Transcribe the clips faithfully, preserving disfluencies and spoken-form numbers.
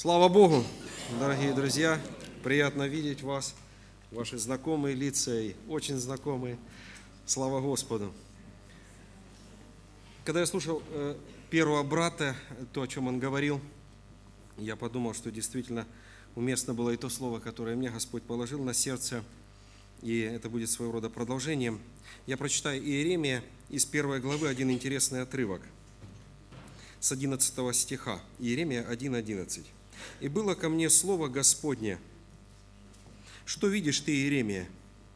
Слава Богу, дорогие друзья, приятно видеть вас, ваши знакомые лица и очень знакомые. Слава Господу. Когда я слушал э, первого брата, то, о чем он говорил, я подумал, что действительно уместно было и то слово, которое мне Господь положил на сердце, и это будет своего рода продолжением. Я прочитаю Иеремия из первой главы один интересный отрывок с одиннадцатого стиха. Иеремия один одиннадцать. «И было ко мне слово Господне: что видишь ты, Иеремия?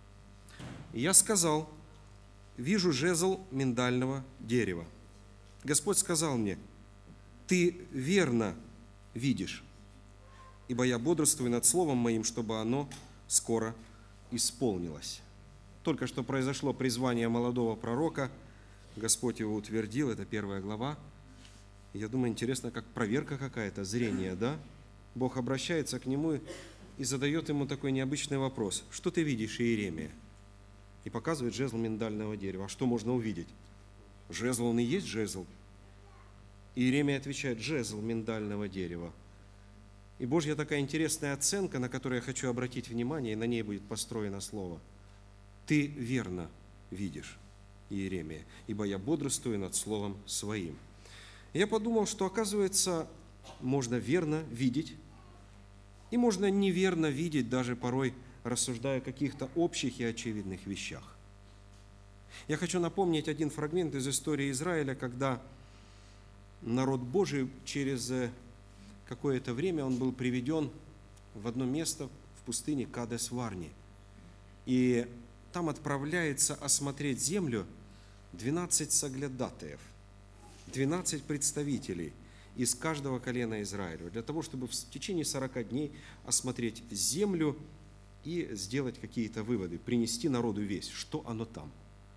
И я сказал: вижу жезл миндального дерева. Господь сказал мне: ты верно видишь, ибо я бодрствую над словом моим, чтобы оно скоро исполнилось». Только что произошло призвание молодого пророка, Господь его утвердил, это первая глава. Я думаю, интересно, как проверка какая-то, зрение, да? Бог обращается к нему и задает ему такой необычный вопрос: что ты видишь, Иеремия? И показывает жезл миндального дерева. А что можно увидеть? Жезл, он и есть жезл. Иеремия отвечает: жезл миндального дерева. И Божья такая интересная оценка, на которую я хочу обратить внимание, и на ней будет построено слово. Ты верно видишь, Иеремия, ибо я бодрствую над словом своим. Я подумал, что, оказывается, можно верно видеть, и можно неверно видеть, даже порой рассуждая о каких-то общих и очевидных вещах. Я хочу напомнить один фрагмент из истории Израиля, когда народ Божий через какое-то время он был приведен в одно место в пустыне Кадес-Варни. И там отправляется осмотреть землю двенадцать соглядатаев, двенадцать представителей из каждого колена Израиля, для того, чтобы в течение сорока дней осмотреть землю и сделать какие-то выводы, принести народу весть, что оно там.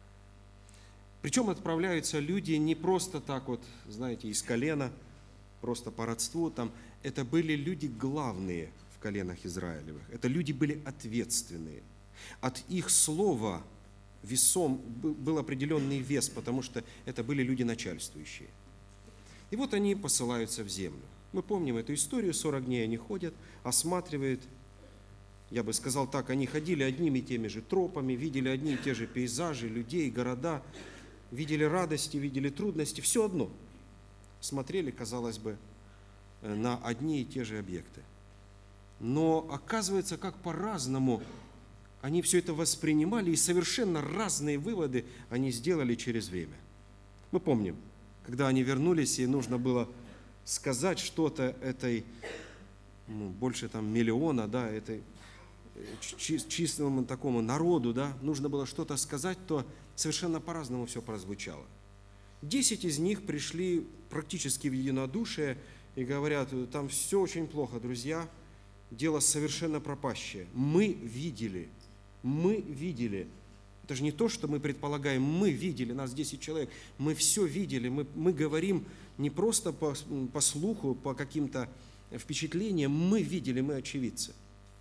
Причем отправляются люди не просто так вот, знаете, из колена, просто по родству там. Это были люди главные в коленах Израилевых. Это люди были ответственные. От их слова весом был определенный вес, потому что это были люди начальствующие. И вот они посылаются в землю. Мы помним эту историю, сорок дней они ходят, осматривают. Я бы сказал так, они ходили одними и теми же тропами, видели одни и те же пейзажи, людей, города, видели радости, видели трудности, все одно. Смотрели, казалось бы, на одни и те же объекты. Но оказывается, как по-разному они все это воспринимали, и совершенно разные выводы они сделали через время. Мы помним, когда они вернулись, и нужно было сказать что-то этой, ну, больше там миллиона, да, этой численному такому народу, да, нужно было что-то сказать, то совершенно по-разному все прозвучало. Десять из них пришли практически в единодушие и говорят: там все очень плохо, друзья, дело совершенно пропащее. Мы видели, мы видели. Это же не то, что мы предполагаем, мы видели, нас десять человек, мы все видели, мы, мы говорим не просто по, по слуху, по каким-то впечатлениям, мы видели, мы очевидцы.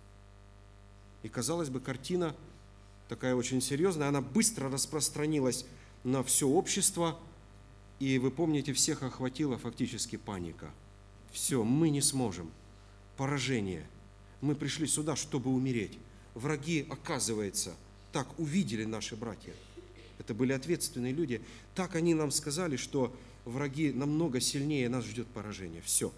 И, казалось бы, картина такая очень серьезная, она быстро распространилась на все общество, и вы помните, всех охватила фактически паника. Все, мы не сможем, поражение, мы пришли сюда, чтобы умереть. Враги, оказывается, так увидели наши братья. Это были ответственные люди. Так они нам сказали, что враги намного сильнее, нас ждет поражение. Все.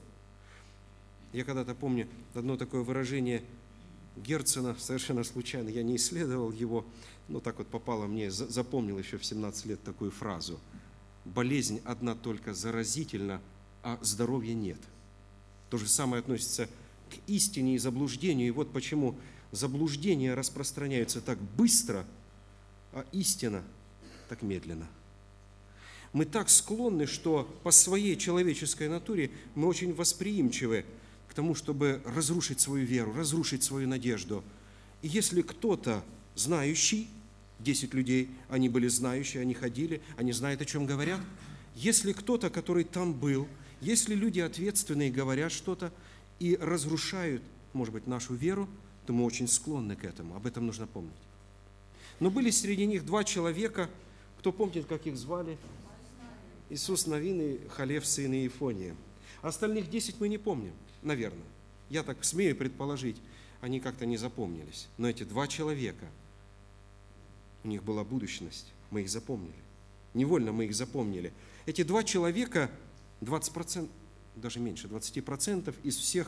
Я когда-то помню одно такое выражение Герцена, совершенно случайно, я не исследовал его, но так вот попало мне, запомнил еще в семнадцать лет такую фразу: болезнь одна только заразительна, а здоровья нет. То же самое относится к истине и заблуждению. И вот почему заблуждения распространяются так быстро, а истина так медленно. Мы так склонны, что по своей человеческой натуре мы очень восприимчивы к тому, чтобы разрушить свою веру, разрушить свою надежду. И если кто-то знающий, десять людей, они были знающие, они ходили, они знают, о чем говорят. Если кто-то, который там был, если люди ответственные говорят что-то и разрушают, может быть, нашу веру, то мы очень склонны к этому, об этом нужно помнить. Но были среди них два человека, кто помнит, как их звали? Иисус Навин и Халев, сын Иефония. Остальных десять мы не помним, наверное. я так смею предположить, они как-то не запомнились. Но эти два человека, у них была будущность, мы их запомнили. Невольно мы их запомнили. Эти два человека, двадцать процентов, даже меньше, двадцать процентов из всех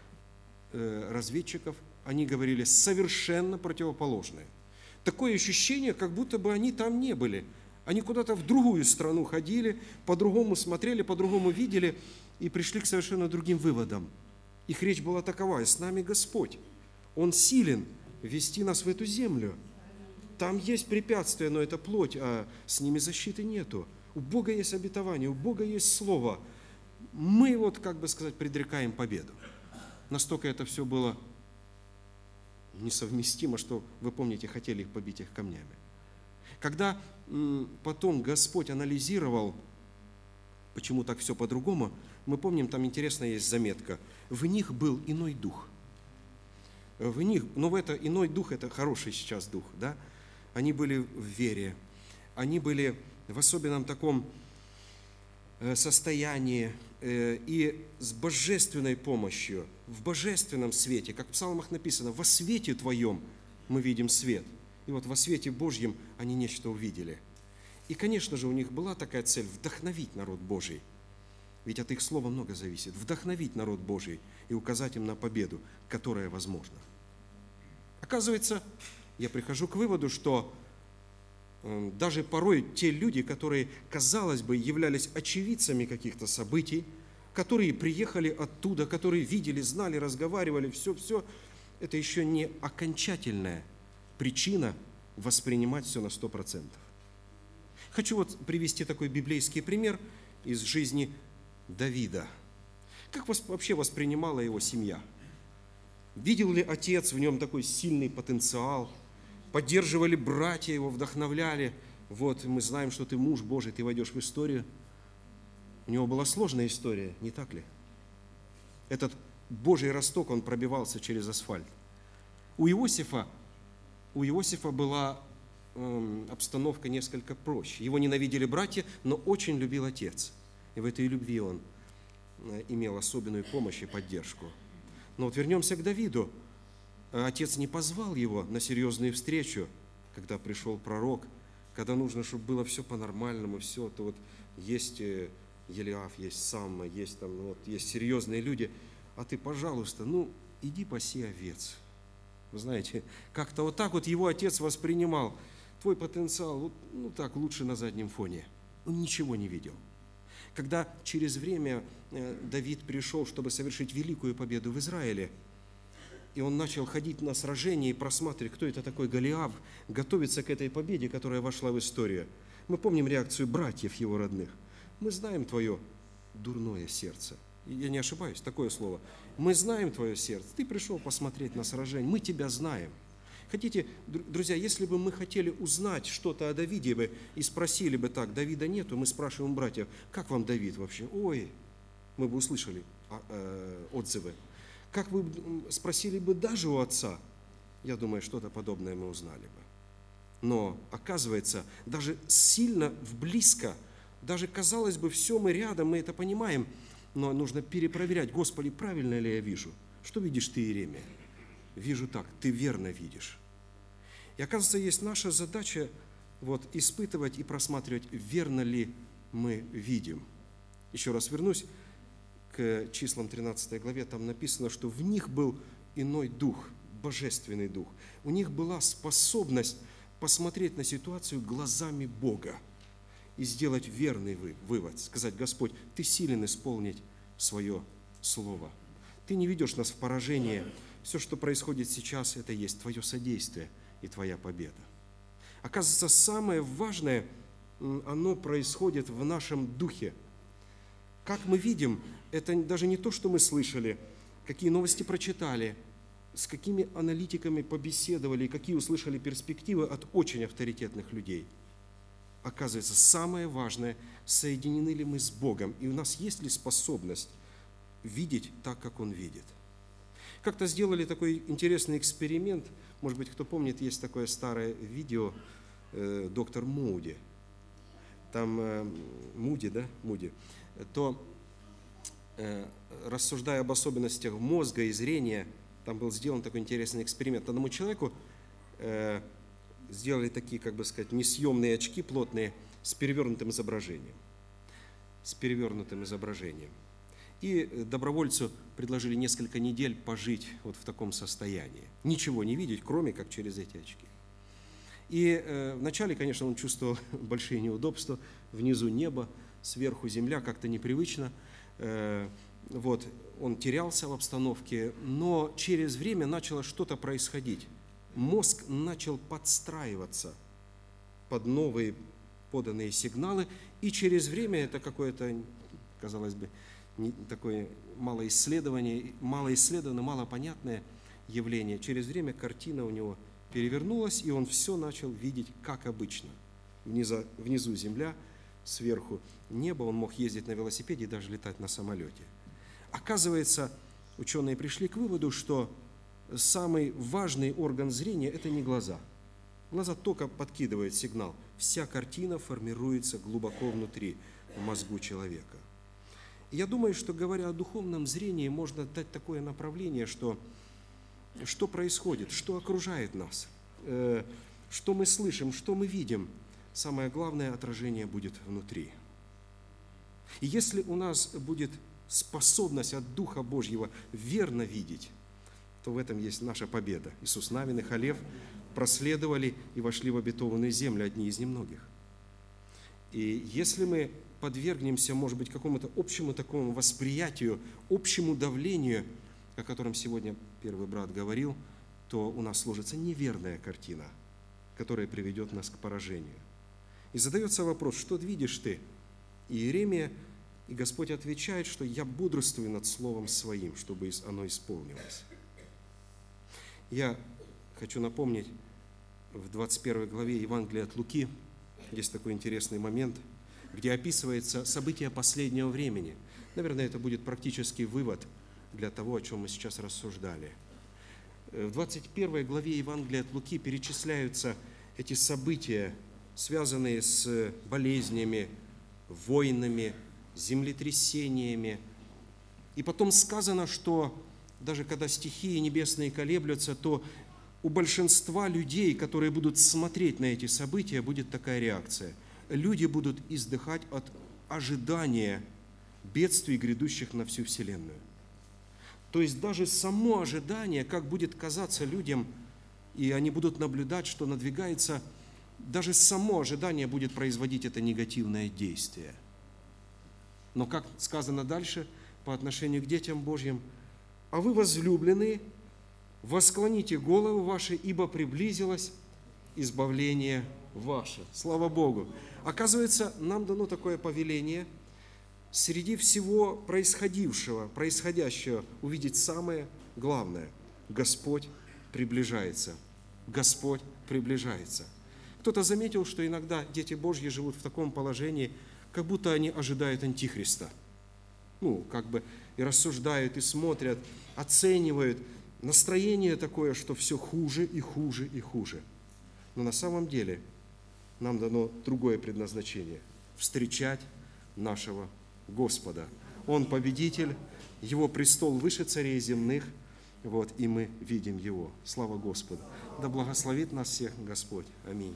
э, разведчиков, они говорили совершенно противоположное. Такое ощущение, как будто бы они там не были. Они куда-то в другую страну ходили, по-другому смотрели, по-другому видели и пришли к совершенно другим выводам. Их речь была такова: «С нами Господь, Он силен вести нас в эту землю. Там есть препятствия, но это плоть, а с ними защиты нету. У Бога есть обетование, у Бога есть Слово. Мы вот, как бы сказать, предрекаем победу». Настолько это все было несовместимо, что, вы помните, хотели их побить их камнями. Когда м, потом Господь анализировал, почему так все по-другому, мы помним, там интересная есть заметка. В них был иной дух. В них, но в это иной дух, это хороший сейчас дух, да? Они были в вере, они были в особенном таком состоянии и с божественной помощью, в божественном свете, как в псалмах написано: «Во свете Твоем мы видим свет». И вот во свете Божьем они нечто увидели. И, конечно же, у них была такая цель – вдохновить народ Божий. Ведь от их слова много зависит. Вдохновить народ Божий и указать им на победу, которая возможна. Оказывается, я прихожу к выводу, что э, даже порой те люди, которые, казалось бы, являлись очевидцами каких-то событий, которые приехали оттуда, которые видели, знали, разговаривали, все-все, это еще не окончательная причина воспринимать все на сто процентов. Хочу вот привести такой библейский пример из жизни Давида. Как вообще воспринимала его семья? Видел ли отец в нем такой сильный потенциал? Поддерживали братья его, вдохновляли? Вот, мы знаем, что ты муж Божий, ты войдешь в историю. У него была сложная история, не так ли? Этот Божий росток, он пробивался через асфальт. У Иосифа, у Иосифа была э, обстановка несколько проще. Его ненавидели братья, но очень любил отец. И в этой любви он э, имел особенную помощь и поддержку. Но вот вернемся к Давиду. Отец не позвал его на серьезную встречу, когда пришел пророк, когда нужно, чтобы было все по-нормальному, все, то вот есть Елиаф, есть Самма, есть там, вот, есть серьезные люди, а ты, пожалуйста, ну, иди паси овец. Вы знаете, как-то вот так вот его отец воспринимал. Твой потенциал, вот, ну так, лучше на заднем фоне. Он ничего не видел. Когда через время Давид пришел, чтобы совершить великую победу в Израиле, и он начал ходить на сражение и просматривать, кто это такой Голиаф, готовиться к этой победе, которая вошла в историю. Мы помним реакцию братьев его родных. Мы знаем твое дурное сердце. Я не ошибаюсь, такое слово. Мы знаем твое сердце. Ты пришел посмотреть на сражение, мы тебя знаем. Хотите, друзья, если бы мы хотели узнать что-то о Давиде бы и спросили бы так: Давида нету, мы спрашиваем братьев: как вам Давид вообще? Ой, мы бы услышали отзывы. Как вы спросили бы даже у отца, я думаю, что-то подобное мы узнали бы. Но, оказывается, даже сильно близко, даже, казалось бы, все мы рядом, мы это понимаем, но нужно перепроверять: Господи, правильно ли я вижу? Что видишь ты, Иеремия? Вижу так, ты верно видишь. И, оказывается, есть наша задача вот, испытывать и просматривать, верно ли мы видим. Еще раз вернусь к числам тринадцатой главе, там написано, что в них был иной дух, божественный дух. У них была способность посмотреть на ситуацию глазами Бога и сделать верный вывод, сказать: Господь, Ты силен исполнить свое слово. Ты не ведешь нас в поражение. Все, что происходит сейчас, это есть Твое содействие и Твоя победа. Оказывается, самое важное, оно происходит в нашем духе. Как мы видим, это даже не то, что мы слышали, какие новости прочитали, с какими аналитиками побеседовали, какие услышали перспективы от очень авторитетных людей. Оказывается, самое важное, соединены ли мы с Богом, и у нас есть ли способность видеть так, как Он видит. Как-то сделали такой интересный эксперимент, может быть, кто помнит, есть такое старое видео э, доктор Муди, там э, Муди, да, Муди, то рассуждая об особенностях мозга и зрения, там был сделан такой интересный эксперимент. Одному человеку сделали такие, как бы сказать, несъемные очки плотные с перевернутым изображением. С перевернутым изображением. И добровольцу предложили несколько недель пожить вот в таком состоянии. Ничего не видеть, кроме как через эти очки. И э, вначале, конечно, он чувствовал большие неудобства. Внизу небо, сверху земля, как-то непривычно. Э, вот, он терялся в обстановке, но через время начало что-то происходить. Мозг начал подстраиваться под новые поданные сигналы, и через время это какое-то, казалось бы, не, такое малоисследование, малоисследованное, малопонятное явление. Через время картина у него перевернулась, и он все начал видеть как обычно. Внизу, внизу земля, сверху небо, он мог ездить на велосипеде и даже летать на самолете. Оказывается, ученые пришли к выводу, что самый важный орган зрения – это не глаза. Глаза только подкидывают сигнал. Вся картина формируется глубоко внутри, в мозгу человека. И я думаю, что, говоря о духовном зрении, можно дать такое направление, что, что происходит, что окружает нас, э, что мы слышим, что мы видим. Самое главное отражение будет внутри. И если у нас будет способность от Духа Божьего верно видеть, то в этом есть наша победа. Иисус Навин и Халев проследовали и вошли в обетованную землю, одни из немногих. И если мы подвергнемся, может быть, какому-то общему такому восприятию, общему давлению, о котором сегодня первый брат говорил, то у нас сложится неверная картина, которая приведет нас к поражению. И задается вопрос, что видишь ты? И Иеремия, и Господь отвечает, что я бодрствую над словом своим, чтобы оно исполнилось. Я хочу напомнить, в двадцать первой главе Евангелия от Луки есть такой интересный момент, где описывается события последнего времени. Наверное, это будет практический вывод для того, о чем мы сейчас рассуждали. В двадцать первой главе Евангелия от Луки перечисляются эти события, связанные с болезнями, войнами, землетрясениями. И потом сказано, что даже когда стихии небесные колеблются, то у большинства людей, которые будут смотреть на эти события, будет такая реакция. Люди будут издыхать от ожидания бедствий, грядущих на всю вселенную. То есть даже само ожидание, как будет казаться людям, и они будут наблюдать, что надвигается, даже само ожидание будет производить это негативное действие. Но как сказано дальше по отношению к детям Божьим, «А вы, возлюбленные, восклоните головы ваши, ибо приблизилось избавление ваше». Слава Богу! Оказывается, нам дано такое повеление среди всего происходившего, происходящего, увидеть самое главное. Господь приближается. Господь приближается. Кто-то заметил, что иногда дети Божьи живут в таком положении, как будто они ожидают Антихриста. Ну, как бы и рассуждают, и смотрят, оценивают. Настроение такое, что все хуже и хуже и хуже. Но на самом деле нам дано другое предназначение – встречать нашего Господа. Он победитель, Его престол выше царей земных, вот, и мы видим Его. Слава Господу! Да благословит нас всех Господь. Аминь.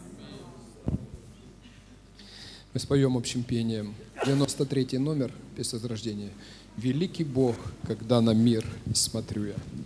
Мы споем общим пением девяносто третий номер «Песнь возрождения». «Великий Бог, когда на мир смотрю я».